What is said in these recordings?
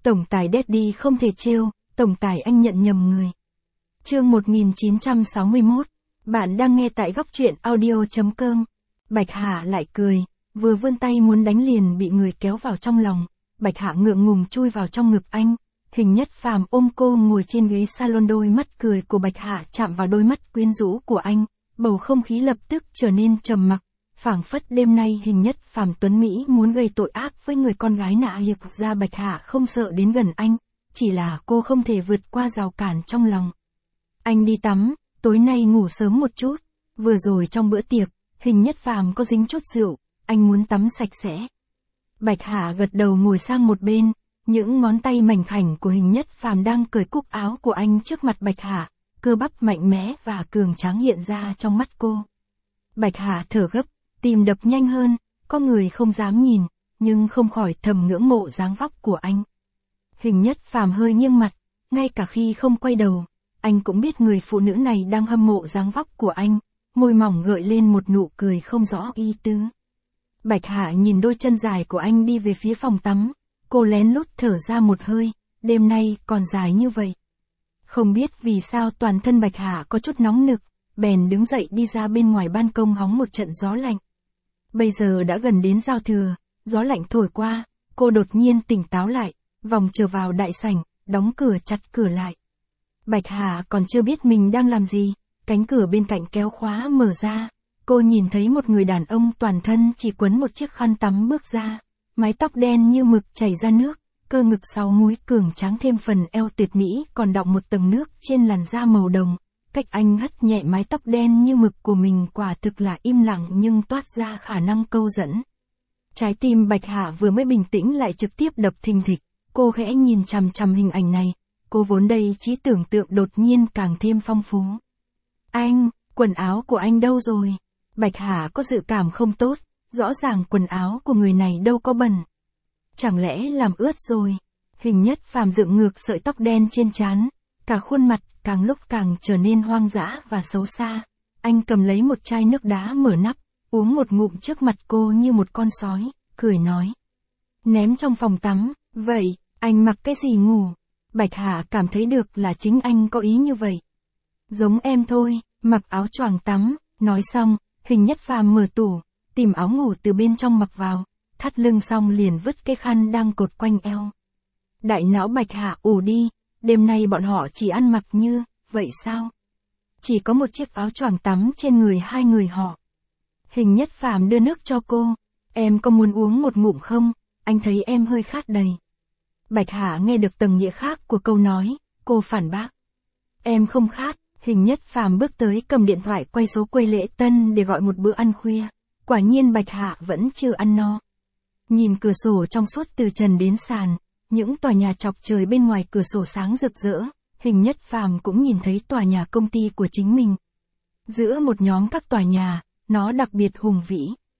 Tổng tài Daddy không thể trêu, tổng tài anh nhận nhầm người. Chương 1961, bạn đang nghe tại góc truyện audio.com. Bạch Hạ lại cười, vừa vươn tay muốn đánh liền bị người kéo vào trong lòng. Bạch Hạ ngượng ngùng chui vào trong ngực anh. Hình Nhất Phàm ôm cô ngồi trên ghế salon, đôi mắt cười của Bạch Hạ chạm vào đôi mắt quyến rũ của anh. Bầu không khí lập tức trở nên trầm mặc. Phảng phất đêm nay Hình Nhất Phàm tuấn Mỹ muốn gây tội ác với người con gái nạ hiệp ra. Bạch Hạ không sợ đến gần anh, chỉ là cô không thể vượt qua rào cản trong lòng. Anh đi tắm, tối nay ngủ sớm một chút. Vừa rồi trong bữa tiệc, Hình Nhất Phàm có dính chút rượu, anh muốn tắm sạch sẽ. Bạch Hạ gật đầu ngồi sang một bên, những ngón tay mảnh khảnh của Hình Nhất Phàm đang cởi cúc áo của anh trước mặt Bạch Hạ, cơ bắp mạnh mẽ và cường tráng hiện ra trong mắt cô. Bạch Hạ thở gấp, tim đập nhanh hơn, có người không dám nhìn, nhưng không khỏi thầm ngưỡng mộ dáng vóc của anh. Hình Nhất Phàm hơi nghiêng mặt, ngay cả khi không quay đầu, anh cũng biết người phụ nữ này đang hâm mộ dáng vóc của anh, môi mỏng gợi lên một nụ cười không rõ ý tứ. Bạch Hạ nhìn đôi chân dài của anh đi về phía phòng tắm, cô lén lút thở ra một hơi, đêm nay còn dài như vậy. Không biết vì sao toàn thân Bạch Hạ có chút nóng nực, bèn đứng dậy đi ra bên ngoài ban công hóng một trận gió lạnh. Bây giờ đã gần đến giao thừa, gió lạnh thổi qua, cô đột nhiên tỉnh táo lại, vòng trở vào đại sảnh, đóng cửa chặt cửa lại. Bạch Hạ còn chưa biết mình đang làm gì, cánh cửa bên cạnh kéo khóa mở ra, cô nhìn thấy một người đàn ông toàn thân chỉ quấn một chiếc khăn tắm bước ra, mái tóc đen như mực chảy ra nước, cơ ngực 6 múi cường tráng thêm phần eo tuyệt mỹ còn đọng một tầng nước trên làn da màu đồng. Cách anh hất nhẹ mái tóc đen như mực của mình quả thực là im lặng nhưng toát ra khả năng câu dẫn. Trái tim Bạch Hạ vừa mới bình tĩnh lại trực tiếp đập thình thịch, cô khẽ nhìn chằm chằm hình ảnh này, cô vốn đây trí tưởng tượng đột nhiên càng thêm phong phú. Anh, quần áo của anh đâu rồi? Bạch Hạ có dự cảm không tốt, rõ ràng quần áo của người này đâu có bẩn. Chẳng lẽ làm ướt rồi? Hình Nhất Phàm dựng ngược sợi tóc đen trên trán, cả khuôn mặt càng lúc càng trở nên hoang dã và xấu xa. Anh cầm lấy một chai nước đá mở nắp, uống một ngụm trước mặt cô như một con sói, cười nói. Ném trong phòng tắm, vậy, anh mặc cái gì ngủ? Bạch Hạ cảm thấy được là chính anh có ý như vậy. Giống em thôi, mặc áo choàng tắm, nói xong, Hình Nhất Phàm mở tủ, tìm áo ngủ từ bên trong mặc vào, thắt lưng xong liền vứt cái khăn đang cột quanh eo. Đại não Bạch Hạ ù đi, đêm nay bọn họ chỉ ăn mặc như, vậy sao? Chỉ có một chiếc áo choàng tắm trên người hai người họ. Hình Nhất Phàm đưa nước cho cô, em có muốn uống một ngụm không? Anh thấy em hơi khát đầy. Bạch Hạ nghe được tầng nghĩa khác của câu nói, cô phản bác. Em không khát. Hình Nhất Phàm bước tới cầm điện thoại quay số quầy lễ tân để gọi một bữa ăn khuya. Quả nhiên Bạch Hạ vẫn chưa ăn no. Nhìn cửa sổ trong suốt từ trần đến sàn, những tòa nhà chọc trời bên ngoài cửa sổ sáng rực rỡ, Hình Nhất Phàm cũng nhìn thấy tòa nhà công ty của chính mình. Giữa một nhóm các tòa nhà, nó đặc biệt hùng vĩ.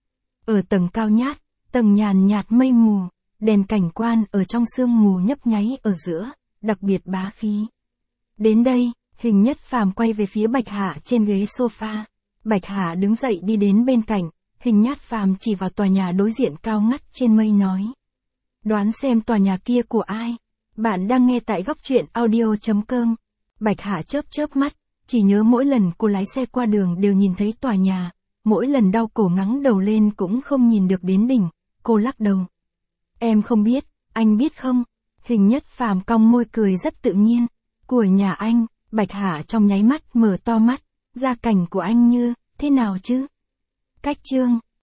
Ở tầng cao nhát, tầng nhàn nhạt mây mù, đèn cảnh quan ở trong sương mù nhấp nháy ở giữa, đặc biệt bá khí. Đến đây, Hình Nhất Phàm quay về phía Bạch Hạ trên ghế sofa. Bạch Hạ đứng dậy đi đến bên cạnh, Hình Nhất Phàm chỉ vào tòa nhà đối diện cao ngất trên mây nói. Đoán xem tòa nhà kia của ai? Bạn đang nghe tại góc truyện audio.com. Bạch Hạ chớp chớp mắt, chỉ nhớ mỗi lần cô lái xe qua đường đều nhìn thấy tòa nhà, mỗi lần đau cổ ngẩng đầu lên cũng không nhìn được đến đỉnh, cô lắc đầu. Em không biết, anh biết không? Hình Nhất Phàm cong môi cười rất tự nhiên. Của nhà anh. Bạch Hạ trong nháy mắt mở to mắt, gia cảnh của anh như, thế nào chứ? Cách chương